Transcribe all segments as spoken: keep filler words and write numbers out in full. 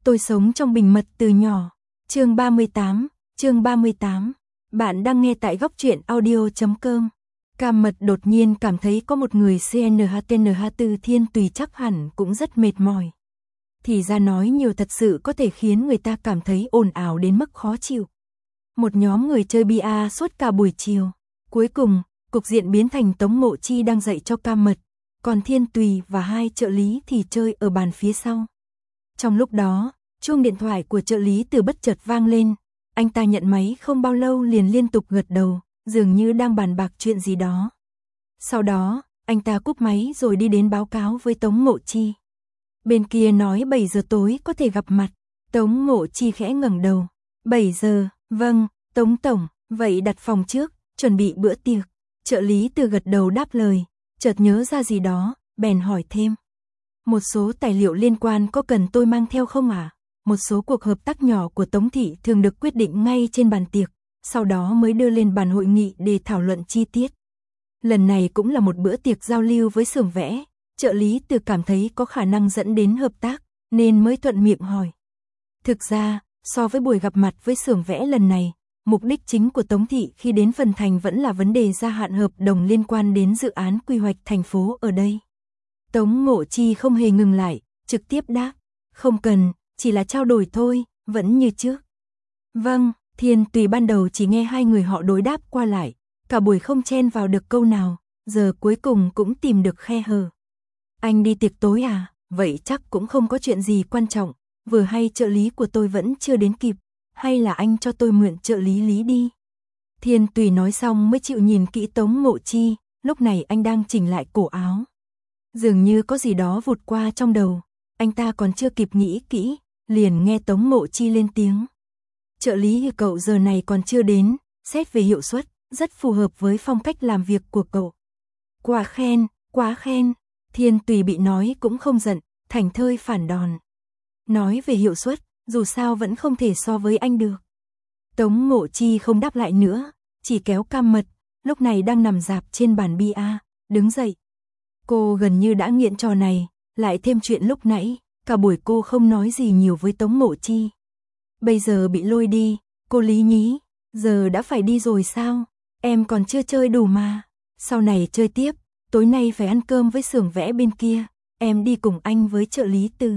Tôi sống trong bình mật từ nhỏ. Chương ba mươi tám, chương ba mươi tám. Bạn đang nghe tại góc truyện audio chấm com. Cam Mật đột nhiên cảm thấy có một người xê en hát tê en hát từ Thiên Tùy chắc hẳn cũng rất mệt mỏi. Thì ra nói nhiều thật sự có thể khiến người ta cảm thấy ồn ào đến mức khó chịu. Một nhóm người chơi bia suốt cả buổi chiều. Cuối cùng, cục diện biến thành Tống Mộ Chi đang dạy cho Cam Mật, còn Thiên Tùy và hai trợ lý thì chơi ở bàn phía sau. Trong lúc đó, chuông điện thoại của trợ lý Từ bất chợt vang lên. Anh ta nhận máy không bao lâu liền liên tục gật đầu, dường như đang bàn bạc chuyện gì đó. Sau đó, anh ta cúp máy rồi đi đến báo cáo với Tống Mộ Chi. Bên kia nói bảy giờ tối có thể gặp mặt. Tống Mộ Chi khẽ ngẩng đầu. bảy giờ, vâng, Tống Tổng, vậy đặt phòng trước, chuẩn bị bữa tiệc. Trợ lý Từ gật đầu đáp lời, chợt nhớ ra gì đó, bèn hỏi thêm. Một số tài liệu liên quan có cần tôi mang theo không ạ? À? Một số cuộc hợp tác nhỏ của Tống Thị thường được quyết định ngay trên bàn tiệc, sau đó mới đưa lên bàn hội nghị để thảo luận chi tiết. Lần này cũng là một bữa tiệc giao lưu với xưởng vẽ, trợ lý Từ cảm thấy có khả năng dẫn đến hợp tác, nên mới thuận miệng hỏi. Thực ra, so với buổi gặp mặt với xưởng vẽ lần này, mục đích chính của Tống Thị khi đến Phần Thành vẫn là vấn đề gia hạn hợp đồng liên quan đến dự án quy hoạch thành phố ở đây. Tống Mộ Chi không hề ngừng lại, trực tiếp đáp, không cần, chỉ là trao đổi thôi, vẫn như trước. Vâng, Thiên Tùy ban đầu chỉ nghe hai người họ đối đáp qua lại, cả buổi không chen vào được câu nào, giờ cuối cùng cũng tìm được khe hở. Anh đi tiệc tối à, vậy chắc cũng không có chuyện gì quan trọng, vừa hay trợ lý của tôi vẫn chưa đến kịp, hay là anh cho tôi mượn trợ lý Lý đi. Thiên Tùy nói xong mới chịu nhìn kỹ Tống Mộ Chi, lúc này anh đang chỉnh lại cổ áo. Dường như có gì đó vụt qua trong đầu, anh ta còn chưa kịp nghĩ kỹ, liền nghe Tống Mộ Chi lên tiếng. Trợ lý cậu giờ này còn chưa đến, xét về hiệu suất, rất phù hợp với phong cách làm việc của cậu. Quá khen, quá khen, Thiên Tùy bị nói cũng không giận, thảnh thơi phản đòn. Nói về hiệu suất, dù sao vẫn không thể so với anh được. Tống Mộ Chi không đáp lại nữa, chỉ kéo Cam Mật, lúc này đang nằm rạp trên bàn bia, đứng dậy. Cô gần như đã nghiện trò này, lại thêm chuyện lúc nãy, cả buổi cô không nói gì nhiều với Tống Mộ Chi. Bây giờ bị lôi đi, cô Lý nhí, giờ đã phải đi rồi sao? Em còn chưa chơi đủ mà, sau này chơi tiếp, tối nay phải ăn cơm với xưởng vẽ bên kia, em đi cùng anh với trợ lý Từ.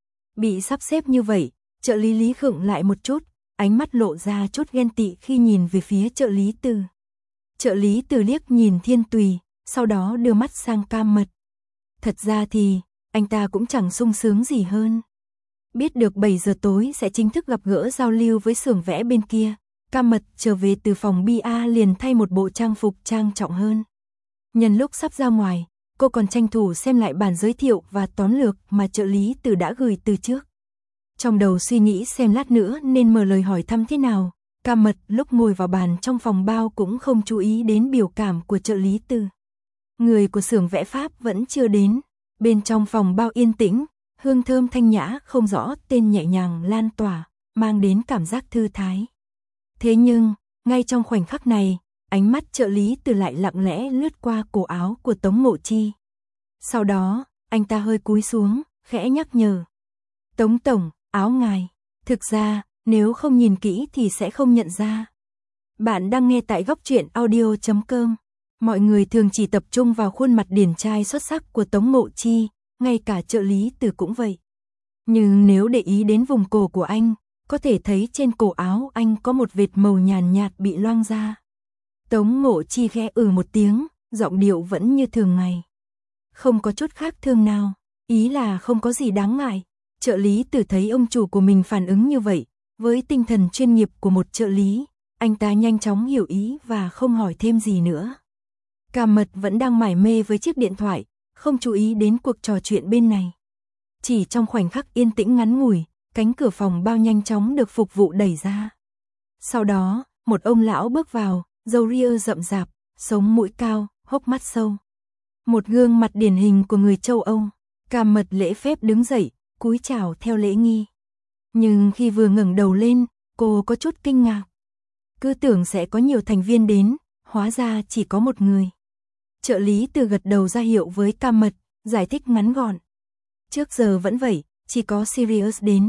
Bị sắp xếp như vậy, trợ lý Lý khựng lại một chút, ánh mắt lộ ra chút ghen tị khi nhìn về phía trợ lý Từ. Trợ lý Từ liếc nhìn Thiên Tùy, sau đó đưa mắt sang Cam Mật. Thật ra thì, anh ta cũng chẳng sung sướng gì hơn. Biết được bảy giờ tối sẽ chính thức gặp gỡ giao lưu với xưởng vẽ bên kia, Cam Mật trở về từ phòng bia liền thay một bộ trang phục trang trọng hơn. Nhân lúc sắp ra ngoài, cô còn tranh thủ xem lại bản giới thiệu và tóm lược mà trợ lý Từ đã gửi từ trước. Trong đầu suy nghĩ xem lát nữa nên mở lời hỏi thăm thế nào, Cam Mật lúc ngồi vào bàn trong phòng bao cũng không chú ý đến biểu cảm của trợ lý Từ. Người của xưởng vẽ Pháp vẫn chưa đến, bên trong phòng bao yên tĩnh, hương thơm thanh nhã không rõ tên nhẹ nhàng lan tỏa, mang đến cảm giác thư thái. Thế nhưng, ngay trong khoảnh khắc này, ánh mắt trợ lý Từ lại lặng lẽ lướt qua cổ áo của Tống Mộ Chi. Sau đó, anh ta hơi cúi xuống, khẽ nhắc nhở. Tống Tổng, áo ngài. Thực ra, nếu không nhìn kỹ thì sẽ không nhận ra. Bạn đang nghe tại góc truyện audio chấm com. Mọi người thường chỉ tập trung vào khuôn mặt điển trai xuất sắc của Tống Mộ Chi, ngay cả trợ lý Từ cũng vậy. Nhưng nếu để ý đến vùng cổ của anh, có thể thấy trên cổ áo anh có một vệt màu nhàn nhạt bị loang ra. Tống Mộ Chi khẽ ừ một tiếng, giọng điệu vẫn như thường ngày. Không có chút khác thường nào, ý là không có gì đáng ngại. Trợ lý Từ thấy ông chủ của mình phản ứng như vậy, với tinh thần chuyên nghiệp của một trợ lý, anh ta nhanh chóng hiểu ý và không hỏi thêm gì nữa. Cam Mật vẫn đang mải mê với chiếc điện thoại, không chú ý đến cuộc trò chuyện bên này. Chỉ trong khoảnh khắc yên tĩnh ngắn ngủi, cánh cửa phòng bao nhanh chóng được phục vụ đẩy ra. Sau đó, một ông lão bước vào, râu ria rậm rạp, sống mũi cao, hốc mắt sâu. Một gương mặt điển hình của người châu Âu. Cam Mật lễ phép đứng dậy, cúi chào theo lễ nghi. Nhưng khi vừa ngẩng đầu lên, cô có chút kinh ngạc. Cứ tưởng sẽ có nhiều thành viên đến, hóa ra chỉ có một người. Trợ lý Từ gật đầu ra hiệu với Cam Mật, giải thích ngắn gọn. Trước giờ vẫn vậy, chỉ có Sirius đến.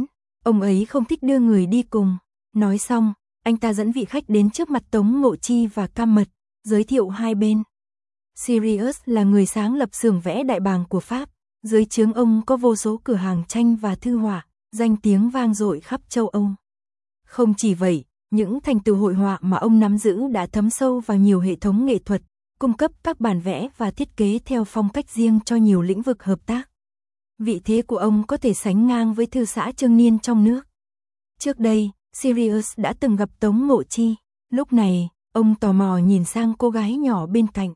Ông ấy không thích đưa người đi cùng. Nói xong, anh ta dẫn vị khách đến trước mặt Tống Ngộ Chi và Cam Mật, giới thiệu hai bên. Sirius là người sáng lập xưởng vẽ đại bàng của Pháp, dưới trướng ông có vô số cửa hàng tranh và thư họa, danh tiếng vang dội khắp châu Âu. Không chỉ vậy, những thành tựu hội họa mà ông nắm giữ đã thấm sâu vào nhiều hệ thống nghệ thuật, cung cấp các bản vẽ và thiết kế theo phong cách riêng cho nhiều lĩnh vực hợp tác. Vị thế của ông có thể sánh ngang với thư xã Trương Niên trong nước. Trước đây, Sirius đã từng gặp Tống Ngộ Chi, lúc này, ông tò mò nhìn sang cô gái nhỏ bên cạnh.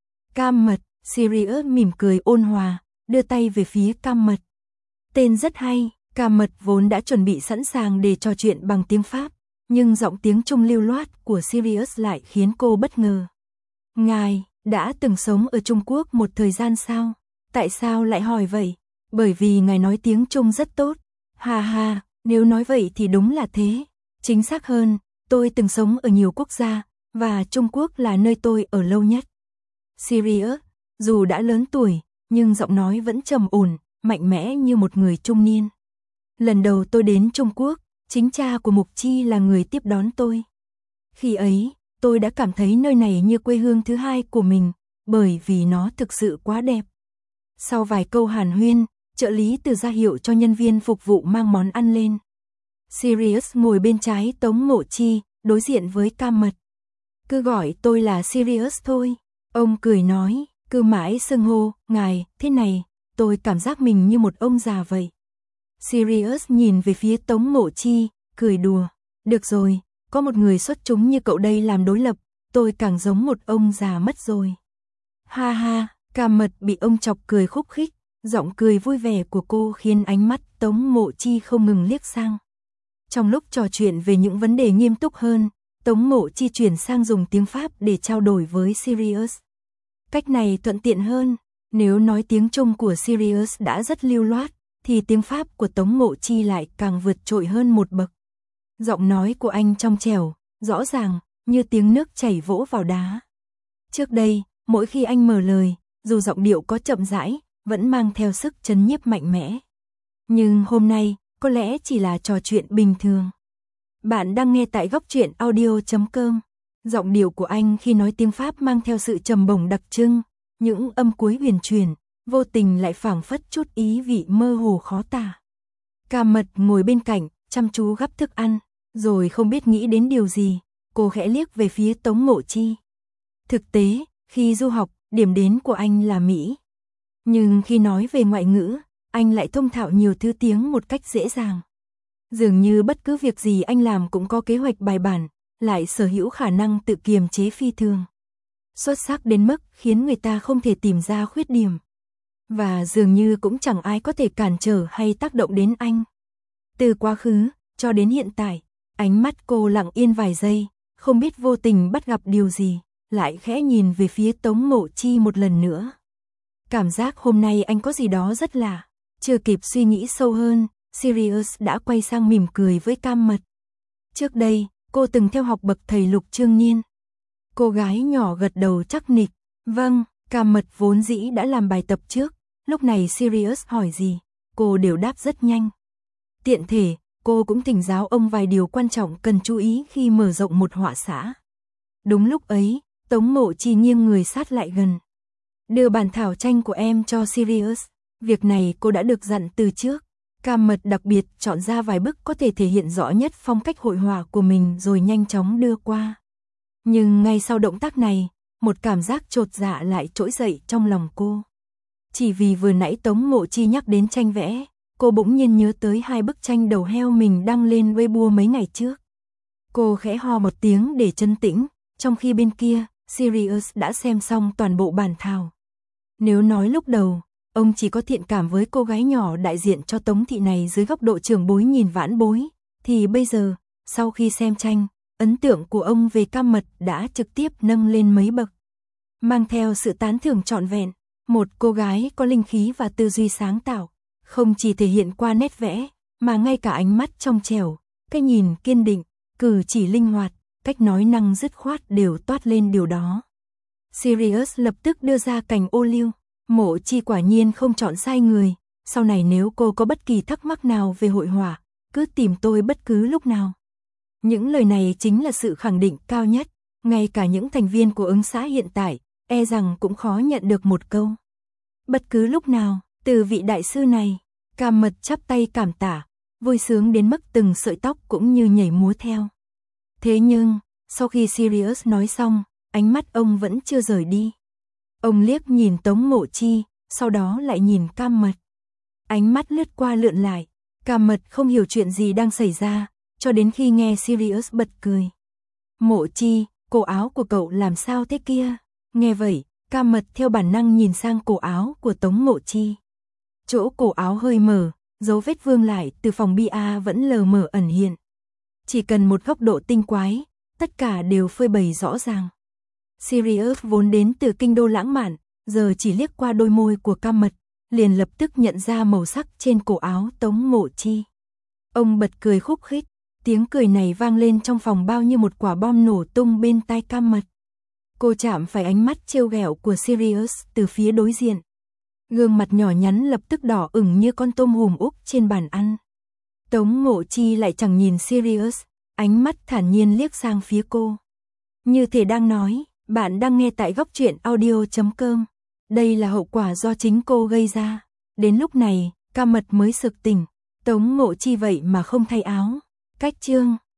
Cam Mật, Sirius mỉm cười ôn hòa, đưa tay về phía Cam Mật. Tên rất hay, Cam Mật vốn đã chuẩn bị sẵn sàng để trò chuyện bằng tiếng Pháp, nhưng giọng tiếng Trung lưu loát của Sirius lại khiến cô bất ngờ. Ngài, đã từng sống ở Trung Quốc một thời gian sao? Tại sao lại hỏi vậy? Bởi vì ngài nói tiếng Trung rất tốt. Ha ha, nếu nói vậy thì đúng là thế. Chính xác hơn, tôi từng sống ở nhiều quốc gia, và Trung Quốc là nơi tôi ở lâu nhất. Sirius, dù đã lớn tuổi, nhưng giọng nói vẫn trầm ổn, mạnh mẽ như một người trung niên. Lần đầu tôi đến Trung Quốc, chính cha của Mục Chi là người tiếp đón tôi. Khi ấy, tôi đã cảm thấy nơi này như quê hương thứ hai của mình, bởi vì nó thực sự quá đẹp. Sau vài câu hàn huyên, trợ lý từ ra hiệu cho nhân viên phục vụ mang món ăn lên. Sirius ngồi bên trái Tống Ngộ Chi, đối diện với Cam Mật. Cứ gọi tôi là Sirius thôi. Ông cười nói, cứ mãi xưng hô, ngài, thế này, tôi cảm giác mình như một ông già vậy. Sirius nhìn về phía Tống Ngộ Chi, cười đùa. Được rồi, có một người xuất chúng như cậu đây làm đối lập, tôi càng giống một ông già mất rồi. Ha ha, Cam Mật bị ông chọc cười khúc khích, giọng cười vui vẻ của cô khiến ánh mắt Tống Ngộ Chi không ngừng liếc sang. Trong lúc trò chuyện về những vấn đề nghiêm túc hơn, Tống Ngộ Chi chuyển sang dùng tiếng Pháp để trao đổi với Sirius. Cách này thuận tiện hơn, nếu nói tiếng Trung của Sirius đã rất lưu loát, thì tiếng Pháp của Tống Ngộ Chi lại càng vượt trội hơn một bậc. Giọng nói của anh trong trẻo, rõ ràng, như tiếng nước chảy vỗ vào đá. Trước đây, mỗi khi anh mở lời, dù giọng điệu có chậm rãi, vẫn mang theo sức chấn nhiếp mạnh mẽ. Nhưng hôm nay, có lẽ chỉ là trò chuyện bình thường. Bạn đang nghe tại góc truyện audio chấm com. Giọng điệu của anh khi nói tiếng Pháp mang theo sự trầm bổng đặc trưng, những âm cuối huyền chuyển, vô tình lại phảng phất chút ý vị mơ hồ khó tả. Cam Mật ngồi bên cạnh, chăm chú gắp thức ăn, rồi không biết nghĩ đến điều gì, cô khẽ liếc về phía Tống Ngộ Chi. Thực tế, khi du học, điểm đến của anh là Mỹ. Nhưng khi nói về ngoại ngữ, anh lại thông thạo nhiều thứ tiếng một cách dễ dàng. Dường như bất cứ việc gì anh làm cũng có kế hoạch bài bản, lại sở hữu khả năng tự kiềm chế phi thường. Xuất sắc đến mức khiến người ta không thể tìm ra khuyết điểm. Và dường như cũng chẳng ai có thể cản trở hay tác động đến anh. Từ quá khứ, cho đến hiện tại, ánh mắt cô lặng yên vài giây, không biết vô tình bắt gặp điều gì, lại khẽ nhìn về phía Tống Ngộ Chi một lần nữa. Cảm giác hôm nay anh có gì đó rất lạ, chưa kịp suy nghĩ sâu hơn, Sirius đã quay sang mỉm cười với Cam Mật. Trước đây, cô từng theo học bậc thầy Lục Trương Niên. Cô gái nhỏ gật đầu chắc nịch, vâng, Cam Mật vốn dĩ đã làm bài tập trước, lúc này Sirius hỏi gì, cô đều đáp rất nhanh. Tiện thể, cô cũng thỉnh giáo ông vài điều quan trọng cần chú ý khi mở rộng một họa xã. Đúng lúc ấy, Tống Ngộ Chi nghiêng người sát lại gần. Đưa bản thảo tranh của em cho Sirius, việc này cô đã được dặn từ trước. Cam Mật đặc biệt chọn ra vài bức có thể thể hiện rõ nhất phong cách hội họa của mình rồi nhanh chóng đưa qua. Nhưng ngay sau động tác này, một cảm giác chột dạ lại trỗi dậy trong lòng cô. Chỉ vì vừa nãy Tống Ngộ Chi nhắc đến tranh vẽ, cô bỗng nhiên nhớ tới hai bức tranh đầu heo mình đăng lên Weibo mấy ngày trước. Cô khẽ ho một tiếng để trấn tĩnh, trong khi bên kia, Sirius đã xem xong toàn bộ bản thảo. Nếu nói lúc đầu, ông chỉ có thiện cảm với cô gái nhỏ đại diện cho Tống thị này dưới góc độ trưởng bối nhìn vãn bối, thì bây giờ, sau khi xem tranh, ấn tượng của ông về Cam Mật đã trực tiếp nâng lên mấy bậc. Mang theo sự tán thưởng trọn vẹn, một cô gái có linh khí và tư duy sáng tạo, không chỉ thể hiện qua nét vẽ, mà ngay cả ánh mắt trong trẻo, cái nhìn kiên định, cử chỉ linh hoạt, cách nói năng dứt khoát đều toát lên điều đó. Sirius lập tức đưa ra cành ô liu, Mộ Chi quả nhiên không chọn sai người, sau này nếu cô có bất kỳ thắc mắc nào về hội họa, cứ tìm tôi bất cứ lúc nào. Những lời này chính là sự khẳng định cao nhất, ngay cả những thành viên của ứng xã hiện tại, e rằng cũng khó nhận được một câu. Bất cứ lúc nào, từ vị đại sư này, Cam Mật chắp tay cảm tả, vui sướng đến mức từng sợi tóc cũng như nhảy múa theo. Thế nhưng, sau khi Sirius nói xong, ánh mắt ông vẫn chưa rời đi. Ông liếc nhìn Tống Ngộ Chi, sau đó lại nhìn Cam Mật. Ánh mắt lướt qua lượn lại, Cam Mật không hiểu chuyện gì đang xảy ra, cho đến khi nghe Sirius bật cười. Ngộ Chi, cổ áo của cậu làm sao thế kia? Nghe vậy, Cam Mật theo bản năng nhìn sang cổ áo của Tống Ngộ Chi. Chỗ cổ áo hơi mở, dấu vết vương lại từ phòng bia vẫn lờ mờ ẩn hiện. Chỉ cần một góc độ tinh quái, tất cả đều phơi bày rõ ràng. Sirius vốn đến từ kinh đô lãng mạn, giờ chỉ liếc qua đôi môi của Cam Mật, liền lập tức nhận ra màu sắc trên cổ áo Tống Ngộ Chi. Ông bật cười khúc khích, tiếng cười này vang lên trong phòng bao như một quả bom nổ tung bên tai Cam Mật. Cô chạm phải ánh mắt trêu ghẹo của Sirius từ phía đối diện. Gương mặt nhỏ nhắn lập tức đỏ ửng như con tôm hùm úp trên bàn ăn. Tống Ngộ Chi lại chẳng nhìn Sirius, ánh mắt thản nhiên liếc sang phía cô. Như thể đang nói, bạn đang nghe tại góc truyện audio chấm com. Đây là hậu quả do chính cô gây ra. Đến lúc này, Cam Mật mới sực tỉnh. Tống Ngộ Chi vậy mà không thay áo. Cách chương